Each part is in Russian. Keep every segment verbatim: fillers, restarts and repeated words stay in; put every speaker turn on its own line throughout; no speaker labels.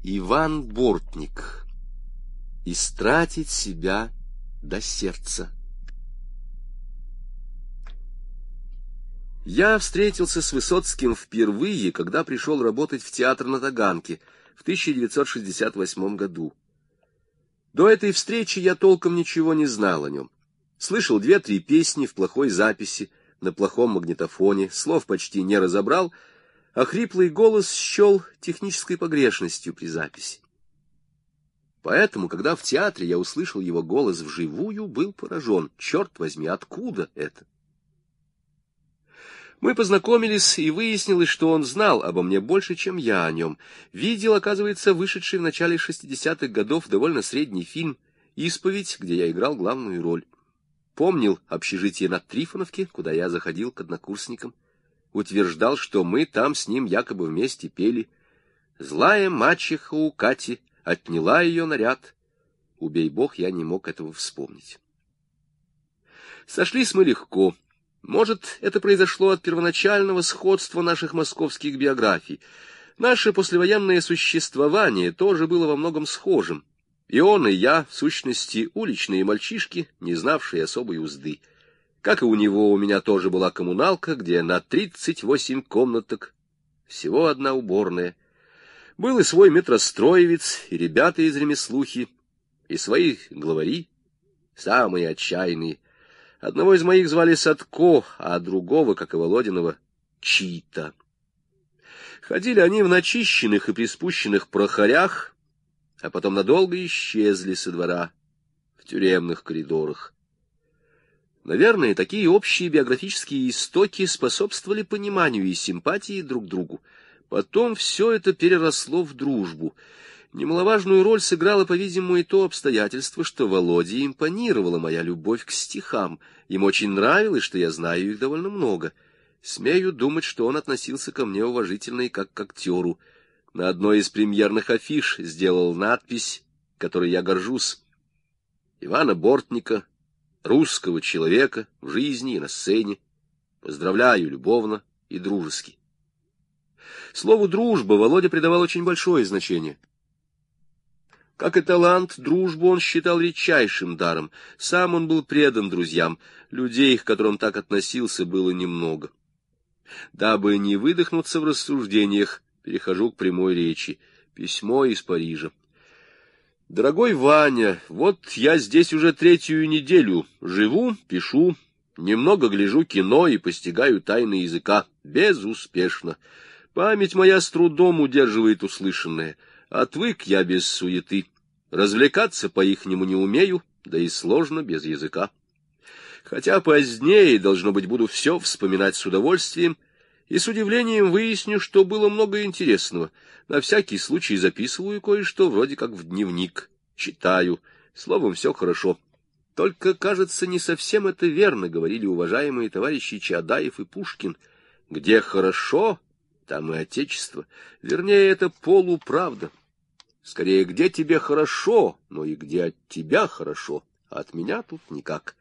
Иван Бортник. Истратить себя до сердца. Я встретился с Высоцким впервые, когда пришел работать в театр на Таганке в тысяча девятьсот шестьдесят восьмом году. До этой встречи я толком ничего не знал о нем. Слышал две-три песни в плохой записи, на плохом магнитофоне, слов почти не разобрал, а хриплый голос счел технической погрешностью при записи. Поэтому, когда в театре я услышал его голос вживую, был поражен. Черт возьми, откуда это? Мы познакомились, и выяснилось, что он знал обо мне больше, чем я о нем. Видел, оказывается, вышедший в начале шестидесятых годов довольно средний фильм «Исповедь», где я играл главную роль. Помнил общежитие на Трифоновке, куда я заходил к однокурсникам. Утверждал, что мы там с ним якобы вместе пели. «Злая мачеха у Кати отняла ее наряд». Убей бог, я не мог этого вспомнить. Сошлись мы легко. Может, это произошло от первоначального сходства наших московских биографий. Наше послевоенное существование тоже было во многом схожим. И он, и я, в сущности, уличные мальчишки, не знавшие особой узды. Как и у него, у меня тоже была коммуналка, где на тридцать восемь комнаток всего одна уборная. Был и свой метростроевец, и ребята из ремеслухи, и свои главари, самые отчаянные. Одного из моих звали Садко, а другого, как и Володиного, Чита. Ходили они в начищенных и приспущенных прохорях, а потом надолго исчезли со двора в тюремных коридорах. Наверное, такие общие биографические истоки способствовали пониманию и симпатии друг к другу. Потом все это переросло в дружбу. Немаловажную роль сыграло, по-видимому, и то обстоятельство, что Володе импонировала моя любовь к стихам. Им очень нравилось, что я знаю их довольно много. Смею думать, что он относился ко мне уважительно и как к актеру. На одной из премьерных афиш сделал надпись, которой я горжусь: «Ивана Бортника, русского человека в жизни и на сцене, поздравляю любовно и дружески». Слову «дружба» Володя придавал очень большое значение. Как и талант, дружбу он считал редчайшим даром. Сам он был предан друзьям. Людей, к которым так относился, было немного. Дабы не выдохнуться в рассуждениях, перехожу к прямой речи. Письмо из Парижа. «Дорогой Ваня, вот я здесь уже третью неделю живу, пишу, немного гляжу кино и постигаю тайны языка. Безуспешно. Память моя с трудом удерживает услышанное. Отвык я без суеты. Развлекаться по-ихнему не умею, да и сложно без языка. Хотя позднее, должно быть, буду все вспоминать с удовольствием, и с удивлением выясню, что было много интересного. На всякий случай записываю кое-что, вроде как в дневник. Читаю. Словом, все хорошо. Только, кажется, не совсем это верно, говорили уважаемые товарищи Чаадаев и Пушкин. Где хорошо, там и отечество. Вернее, это полуправда. Скорее, где тебе хорошо, но и где от тебя хорошо, а от меня тут никак.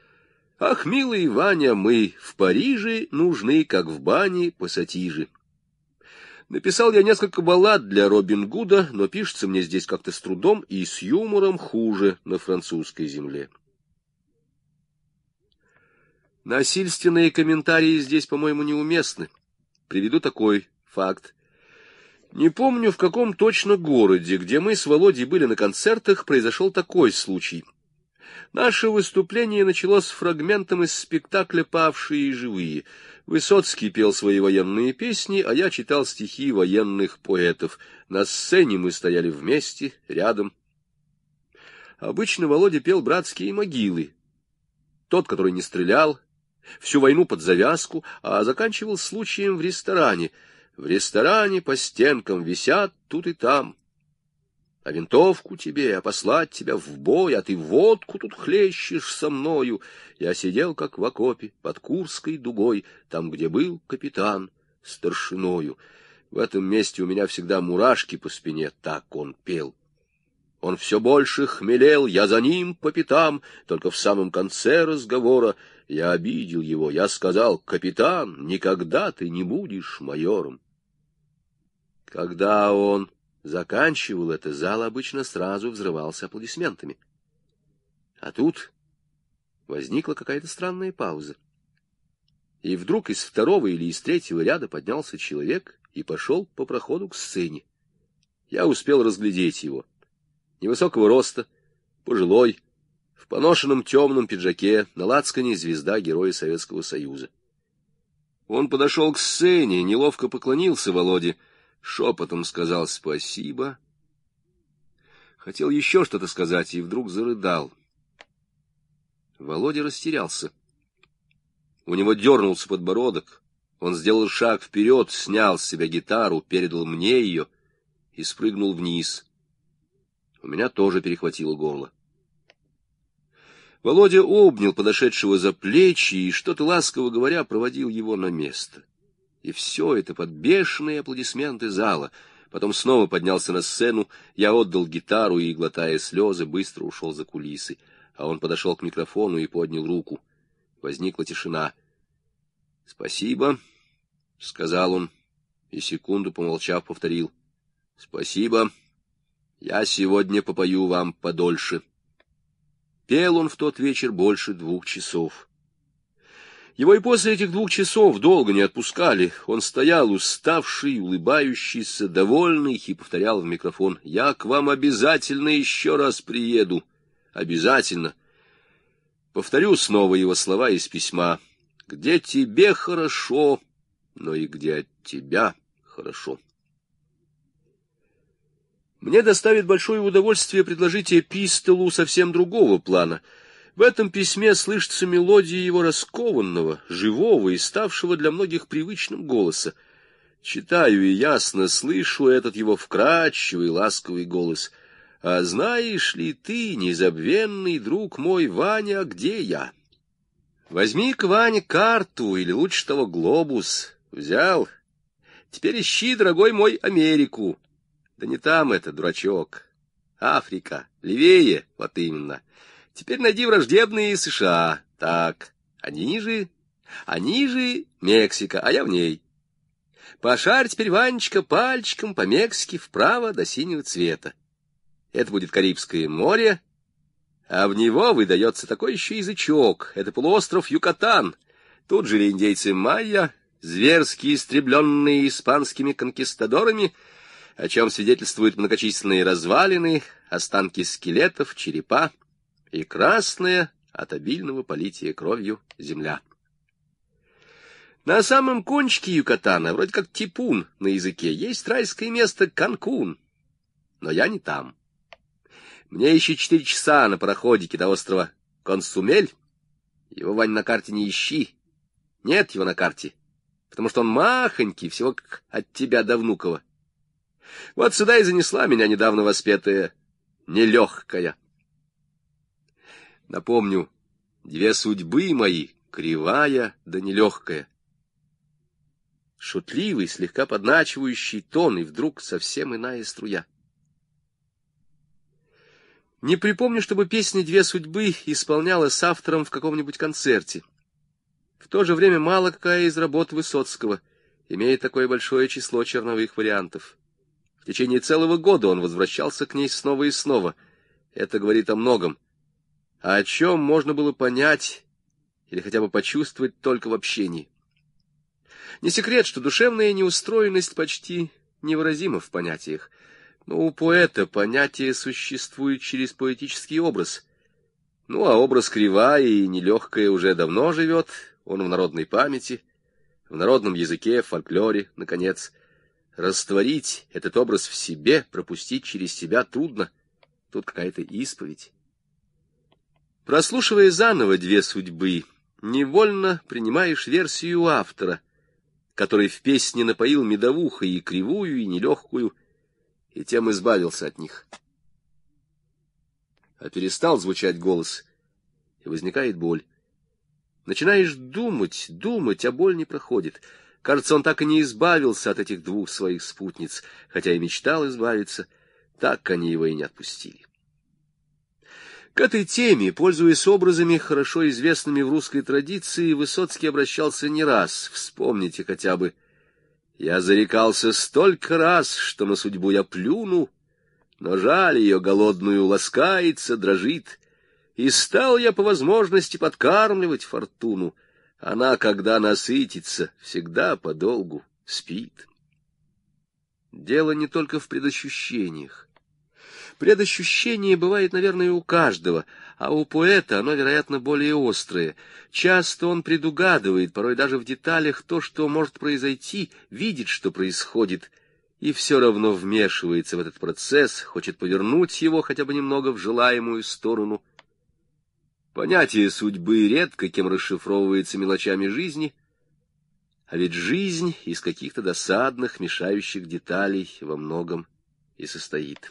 Ах, милый Ваня, мы в Париже нужны, как в бане пассатижи. Написал я несколько баллад для Робин Гуда, но пишется мне здесь как-то с трудом и с юмором хуже на французской земле. Насильственные комментарии здесь, по-моему, неуместны. Приведу такой факт. Не помню, в каком точно городе, где мы с Володей были на концертах, произошел такой случай. Наше выступление началось с фрагментом из спектакля «Павшие и живые». Высоцкий пел свои военные песни, а я читал стихи военных поэтов. На сцене мы стояли вместе, рядом. Обычно Володя пел братские могилы. Тот, который не стрелял, всю войну под завязку, а заканчивал случаем в ресторане. В ресторане по стенкам висят тут и там. А винтовку тебе, а послать тебя в бой, а ты водку тут хлещешь со мною. Я сидел, как в окопе, под Курской дугой, там, где был капитан старшиною. В этом месте у меня всегда мурашки по спине, так он пел. Он все больше хмелел, я за ним по пятам, только в самом конце разговора я обидел его, я сказал: «Капитан, никогда ты не будешь майором». Когда он заканчивал это, зал обычно сразу взрывался аплодисментами. А тут возникла какая-то странная пауза. И вдруг из второго или из третьего ряда поднялся человек и пошел по проходу к сцене. Я успел разглядеть его. Невысокого роста, пожилой, в поношенном темном пиджаке, на лацкане звезда Героя Советского Союза. Он подошел к сцене, неловко поклонился Володе, шепотом сказал спасибо. Хотел еще что-то сказать и вдруг зарыдал. Володя растерялся. У него дернулся подбородок. Он сделал шаг вперед, снял с себя гитару, передал мне ее и спрыгнул вниз. У меня тоже перехватило горло. Володя обнял подошедшего за плечи и, что-то ласково говоря, проводил его на место. И все это под бешеные аплодисменты зала. Потом снова поднялся на сцену, я отдал гитару и, глотая слезы, быстро ушел за кулисы. А он подошел к микрофону и поднял руку. Возникла тишина. — Спасибо, — сказал он, и, секунду помолчав, повторил. — Спасибо, я сегодня попою вам подольше. Пел он в тот вечер больше двух часов. Его и после этих двух часов долго не отпускали. Он стоял уставший, улыбающийся, довольный, и повторял в микрофон: «Я к вам обязательно еще раз приеду. Обязательно». Повторю снова его слова из письма: «Где тебе хорошо, но и где от тебя хорошо». Мне доставит большое удовольствие предложить эпистолу совсем другого плана. В этом письме слышится мелодия его раскованного, живого и ставшего для многих привычным голоса. Читаю и ясно слышу этот его вкрадчивый, ласковый голос. «А знаешь ли ты, незабвенный друг мой, Ваня, где я? Возьми-ка, Ваня, карту, или лучше того глобус. Взял. Теперь ищи, дорогой мой, Америку. Да не там это, дурачок. Африка. Левее, вот именно. Теперь найди враждебные США. Так, они же... Они же Мексика, а я в ней. Пошарь теперь, Ванечка, пальчиком по Мексике вправо до синего цвета. Это будет Карибское море, а в него выдается такой еще язычок. Это полуостров Юкатан. Тут жили индейцы майя, зверски истребленные испанскими конкистадорами, о чем свидетельствуют многочисленные развалины, останки скелетов, черепа и красная от обильного полития кровью земля. На самом кончике Юкатана, вроде как типун на языке, есть райское место Канкун, но я не там. Мне еще четыре часа на пароходике до острова Консумель. Его, Вань, на карте не ищи. Нет его на карте, потому что он махонький, всего как от тебя до Внуково. Вот сюда и занесла меня недавно воспетая нелегкая. Напомню, две судьбы мои, кривая да нелегкая. Шутливый, слегка подначивающий тон, и вдруг совсем иная струя. Не припомню, чтобы песня «Две судьбы» исполнялась автором в каком-нибудь концерте. В то же время мало какая из работ Высоцкого имеет такое большое число черновых вариантов. В течение целого года он возвращался к ней снова и снова. Это говорит о многом. А о чем можно было понять или хотя бы почувствовать только в общении. Не секрет, что душевная неустроенность почти невыразима в понятиях. Но у поэта понятие существует через поэтический образ. Ну, а образ кривая и нелегкая уже давно живет, он в народной памяти, в народном языке, в фольклоре, наконец. Растворить этот образ в себе, пропустить через себя трудно. Тут какая-то исповедь. Прослушивая заново «Две судьбы», невольно принимаешь версию автора, который в песне напоил медовухой и кривую, и нелегкую, и тем избавился от них. А перестал звучать голос, и возникает боль. Начинаешь думать, думать, а боль не проходит. Кажется, он так и не избавился от этих двух своих спутниц, хотя и мечтал избавиться, так они его и не отпустили. К этой теме, пользуясь образами, хорошо известными в русской традиции, Высоцкий обращался не раз, вспомните хотя бы. Я зарекался столько раз, что на судьбу я плюну, но жаль ее голодную ласкается, дрожит, и стал я по возможности подкармливать фортуну. Она, когда насытится, всегда подолгу спит. Дело не только в предощущениях. Предощущение бывает, наверное, у каждого, а у поэта оно, вероятно, более острое. Часто он предугадывает, порой даже в деталях, то, что может произойти, видит, что происходит, и все равно вмешивается в этот процесс, хочет повернуть его хотя бы немного в желаемую сторону. Понятие судьбы редко кем расшифровывается мелочами жизни, а ведь жизнь из каких-то досадных, мешающих деталей во многом и состоит.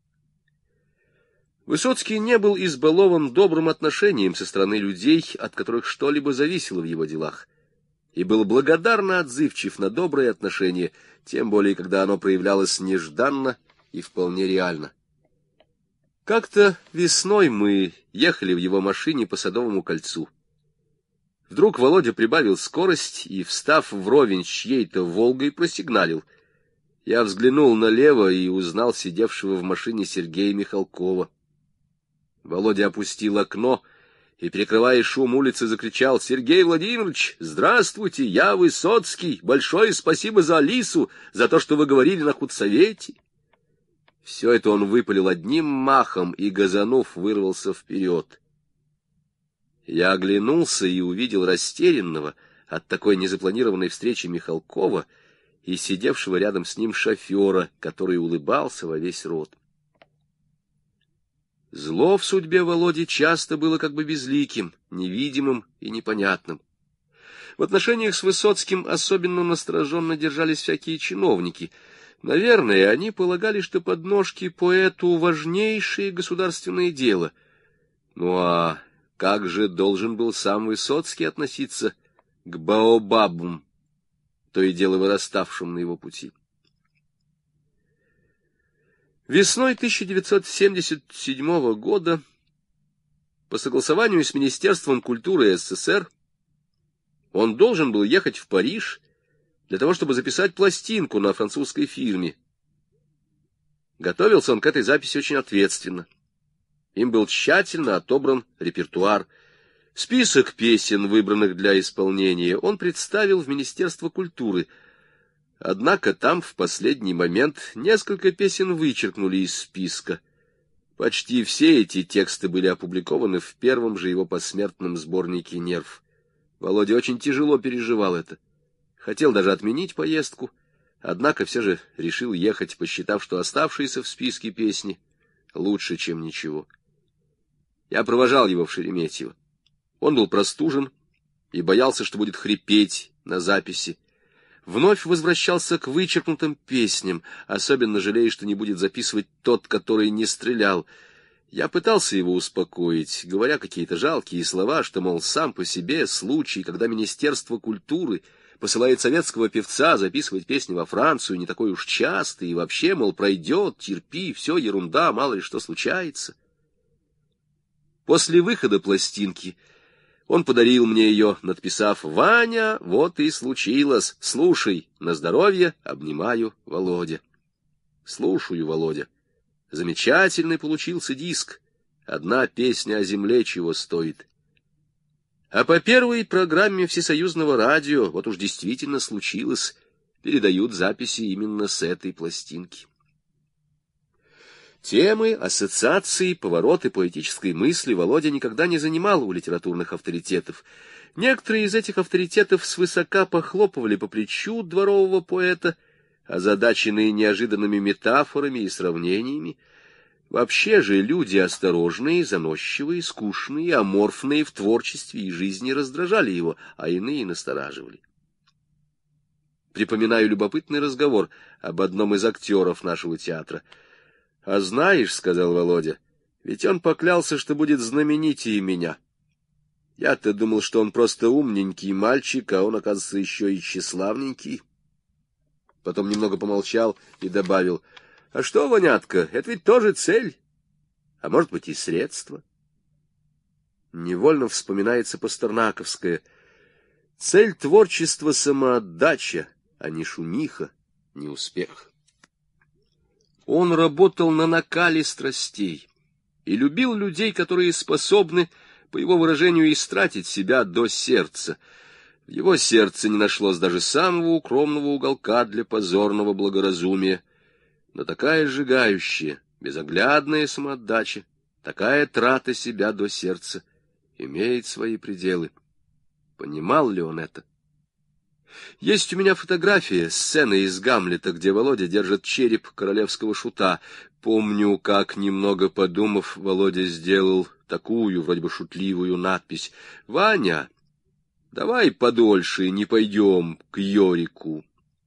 Высоцкий не был избалован добрым отношением со стороны людей, от которых что-либо зависело в его делах, и был благодарно отзывчив на добрые отношения, тем более, когда оно проявлялось нежданно и вполне реально. Как-то весной мы ехали в его машине по Садовому кольцу. Вдруг Володя прибавил скорость и, встав вровень с чьей-то «Волгой», просигналил. Я взглянул налево и узнал сидевшего в машине Сергея Михалкова. Володя опустил окно и, перекрывая шум улицы, закричал: «Сергей Владимирович, здравствуйте, я Высоцкий, большое спасибо за Алису, за то, что вы говорили на худсовете». Все это он выпалил одним махом и, газанув, вырвался вперед. Я оглянулся и увидел растерянного от такой незапланированной встречи Михалкова и сидевшего рядом с ним шофера, который улыбался во весь рот. Зло в судьбе Володи часто было как бы безликим, невидимым и непонятным. В отношениях с Высоцким особенно настороженно держались всякие чиновники. Наверное, они полагали, что подножки поэту — важнейшее государственное дело. Ну а как же должен был сам Высоцкий относиться к баобабам, то и дело выраставшим на его пути? Весной тысяча девятьсот семьдесят седьмого года по согласованию с Министерством культуры СССР он должен был ехать в Париж для того, чтобы записать пластинку на французской фирме. Готовился он к этой записи очень ответственно. Им был тщательно отобран репертуар. Список песен, выбранных для исполнения, он представил в Министерство культуры. Однако там в последний момент несколько песен вычеркнули из списка. Почти все эти тексты были опубликованы в первом же его посмертном сборнике «Нерв». Володя очень тяжело переживал это. Хотел даже отменить поездку, однако все же решил ехать, посчитав, что оставшиеся в списке песни лучше, чем ничего. Я провожал его в Шереметьево. Он был простужен и боялся, что будет хрипеть на записи. Вновь возвращался к вычеркнутым песням, особенно жалея, что не будет записывать тот, который не стрелял. Я пытался его успокоить, говоря какие-то жалкие слова, что, мол, сам по себе случай, когда Министерство культуры посылает советского певца записывать песни во Францию, не такой уж часто, и вообще, мол, пройдет, терпи, все ерунда, мало ли что случается. После выхода пластинки он подарил мне ее, надписав: «Ваня, вот и случилось. Слушай, на здоровье, обнимаю, Володя». Слушаю, Володя. Замечательный получился диск. Одна песня о земле чего стоит. А по первой программе Всесоюзного радио, вот уж действительно случилось, передают записи именно с этой пластинки. Темы, ассоциации, повороты поэтической мысли Володя никогда не занимал у литературных авторитетов. Некоторые из этих авторитетов свысока похлопывали по плечу дворового поэта, озадаченные неожиданными метафорами и сравнениями. Вообще же люди осторожные, заносчивые, скучные, аморфные в творчестве и жизни раздражали его, а иные настораживали. Припоминаю любопытный разговор об одном из актеров нашего театра. — А знаешь, — сказал Володя, — ведь он поклялся, что будет знаменитее меня. Я-то думал, что он просто умненький мальчик, а он, оказывается, еще и тщеславненький. Потом немного помолчал и добавил: — А что, Ванятка, это ведь тоже цель, а может быть и средство. Невольно вспоминается пастернаковское: цель творчества — самоотдача, а ни шумиха, ни успех. Он работал на накале страстей и любил людей, которые способны, по его выражению, истратить себя до сердца. В его сердце не нашлось даже самого укромного уголка для позорного благоразумия, но такая сжигающая, безоглядная самоотдача, такая трата себя до сердца имеет свои пределы. Понимал ли он это? Есть у меня фотография, сцены из Гамлета, где Володя держит череп королевского шута. Помню, как, немного подумав, Володя сделал такую, вроде бы шутливую надпись: «Ваня, давай подольше не пойдем к Йорику».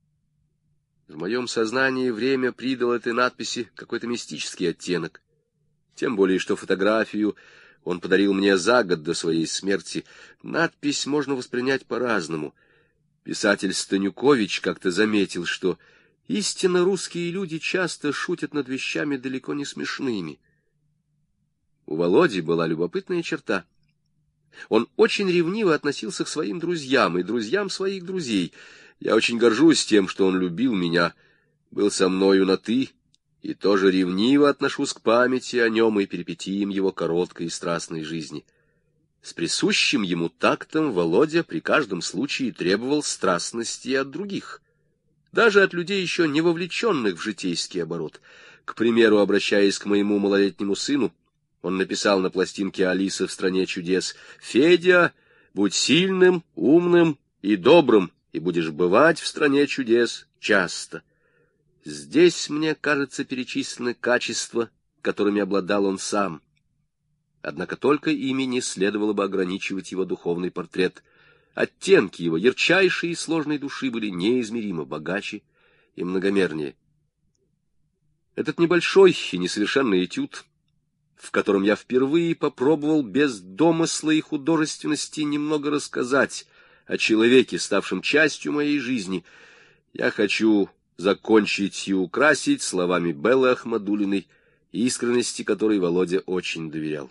В моем сознании время придало этой надписи какой-то мистический оттенок. Тем более, что фотографию он подарил мне за год до своей смерти. Надпись можно воспринять по-разному. Писатель Станюкович как-то заметил, что истинно русские люди часто шутят над вещами далеко не смешными. У Володи была любопытная черта. Он очень ревниво относился к своим друзьям и друзьям своих друзей. Я очень горжусь тем, что он любил меня, был со мною на «ты», и тоже ревниво отношусь к памяти о нем и перипетиям его короткой и страстной жизни. С присущим ему тактом Володя при каждом случае требовал страстности от других, даже от людей, еще не вовлеченных в житейский оборот. К примеру, обращаясь к моему малолетнему сыну, он написал на пластинке «Алиса в стране чудес»: «Федя, будь сильным, умным и добрым, и будешь бывать в стране чудес часто». Здесь, мне кажется, перечислены качества, которыми обладал он сам. Однако только ими не следовало бы ограничивать его духовный портрет. Оттенки его ярчайшей и сложной души были неизмеримо богаче и многомернее. Этот небольшой и несовершенный этюд, в котором я впервые попробовал без домысла и художественности немного рассказать о человеке, ставшем частью моей жизни, я хочу закончить и украсить словами Беллы Ахмадуллиной, искренности которой Володя очень доверял.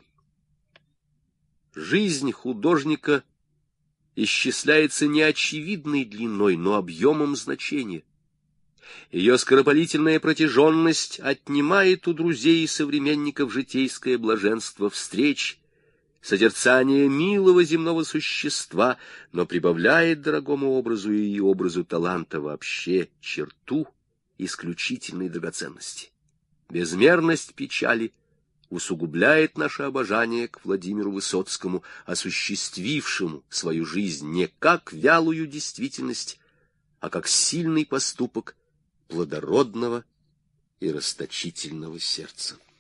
Жизнь художника исчисляется не очевидной длиной, но объемом значения. Ее скоропалительная протяженность отнимает у друзей и современников житейское блаженство встреч, созерцание милого земного существа, но прибавляет дорогому образу и образу таланта вообще черту исключительной драгоценности. Безмерность печали усугубляет наше обожание к Владимиру Высоцкому, осуществившему свою жизнь не как вялую действительность, а как сильный поступок плодородного и расточительного сердца.